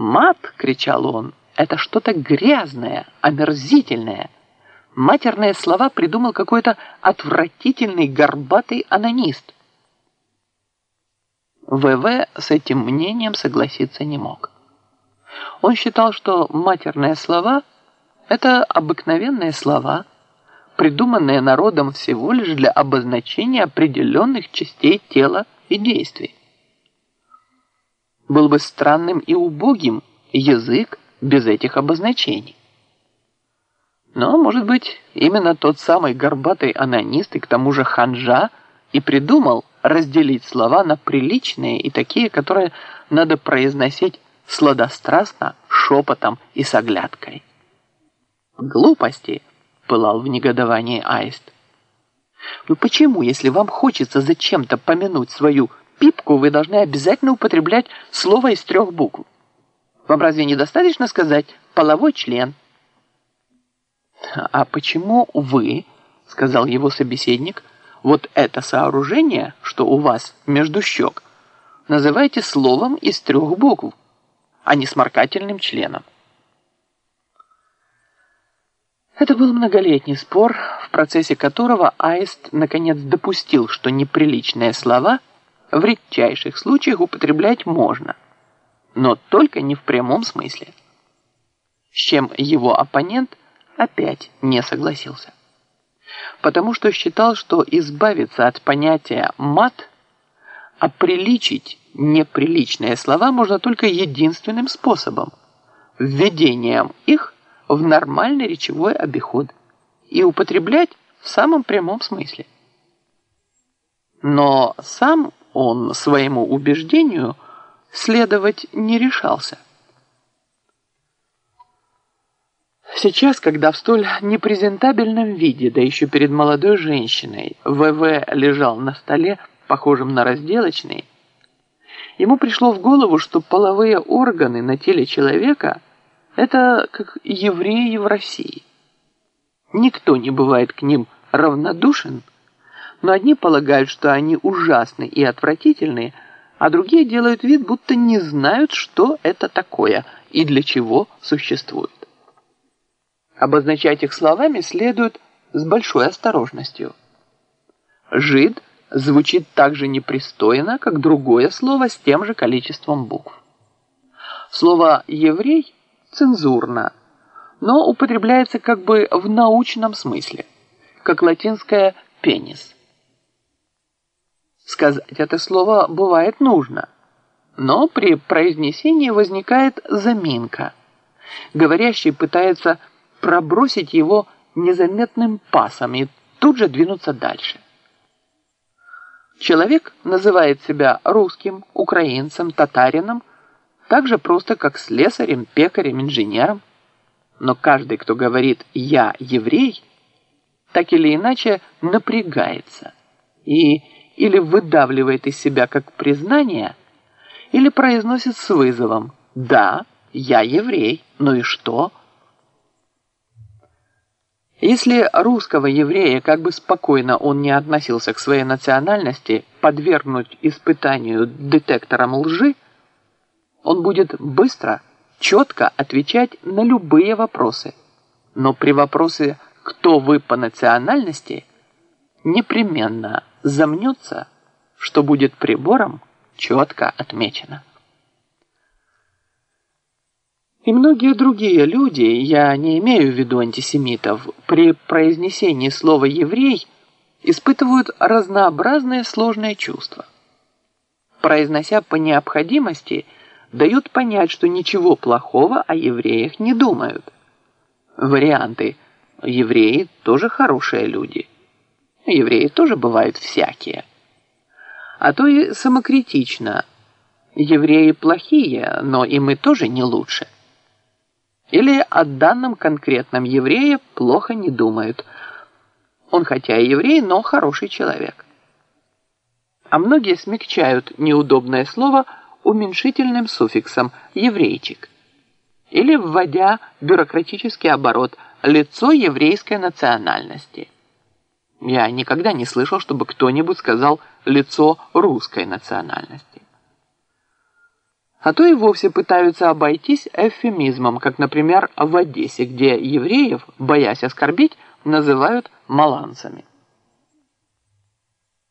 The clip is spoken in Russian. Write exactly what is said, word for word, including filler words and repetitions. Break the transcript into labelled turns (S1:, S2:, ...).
S1: «Мат!» — кричал он. «Это что-то грязное, омерзительное. Матерные слова придумал какой-то отвратительный горбатый анонист». ВВ с этим мнением согласиться не мог. Он считал, что матерные слова – это обыкновенные слова, придуманные народом всего лишь для обозначения определенных частей тела и действий. Был бы странным и убогим язык без этих обозначений. Но, может быть, именно тот самый горбатый анонист и к тому же ханжа и придумал разделить слова на приличные и такие, которые надо произносить сладострастно, шепотом и с оглядкой. «Глупости!» — пылал в негодовании Аист. «Ну почему, если вам хочется зачем-то помянуть свою пипку, вы должны обязательно употреблять слово из трех букв? Вам разве недостаточно сказать «половой член»?» «А почему вы, — сказал его собеседник, — вот это сооружение, что у вас между щек, называете словом из трех букв, а не сморкательным членом?» Это был многолетний спор, в процессе которого Аист наконец допустил, что неприличные слова в редчайших случаях употреблять можно, но только не в прямом смысле, с чем его оппонент опять не согласился. Потому что считал, что избавиться от понятия «мат», а приличить неприличные слова можно только единственным способом – введением их в нормальный речевой обиход и употреблять в самом прямом смысле. Но сам он своему убеждению следовать не решался. Сейчас, когда в столь непрезентабельном виде, да еще перед молодой женщиной, ВВ лежал на столе, похожем на разделочный, ему пришло в голову, что половые органы на теле человека – это как евреи в России. Никто не бывает к ним равнодушен, но одни полагают, что они ужасны и отвратительны, а другие делают вид, будто не знают, что это такое и для чего существует. Обозначать их словами следует с большой осторожностью. «Жид» звучит так же непристойно, как другое слово с тем же количеством букв. Слово «еврей» цензурно, но употребляется как бы в научном смысле, как латинское «пенис». Сказать это слово бывает нужно, но при произнесении возникает заминка. Говорящий пытается пробросить его незаметным пасом и тут же двинуться дальше. Человек называет себя русским, украинцем, татарином так же просто, как слесарем, пекарем, инженером. Но каждый, кто говорит «я еврей», так или иначе напрягается и или выдавливает из себя как признание, или произносит с вызовом «да, я еврей, ну и что?». Если русского еврея, как бы спокойно он не относился к своей национальности, подвергнуть испытанию детектором лжи, он будет быстро, четко отвечать на любые вопросы. Но при вопросе «кто вы по национальности?» непременно замнется, что будет прибором четко отмечено. И многие другие люди, я не имею в виду антисемитов, при произнесении слова «еврей» испытывают разнообразные сложные чувства. Произнося по необходимости, дают понять, что ничего плохого о евреях не думают. Варианты: евреи тоже хорошие люди. Евреи тоже бывают всякие. А то и самокритично: евреи плохие, но и мы тоже не лучше. Или о данном конкретном еврее плохо не думают. Он хотя и еврей, но хороший человек. А многие смягчают неудобное слово уменьшительным суффиксом «еврейчик» или вводя бюрократический оборот «лицо еврейской национальности». Я никогда не слышал, чтобы кто-нибудь сказал «лицо русской национальности». А то и вовсе пытаются обойтись эвфемизмом, как, например, в Одессе, где евреев, боясь оскорбить, называют маланцами.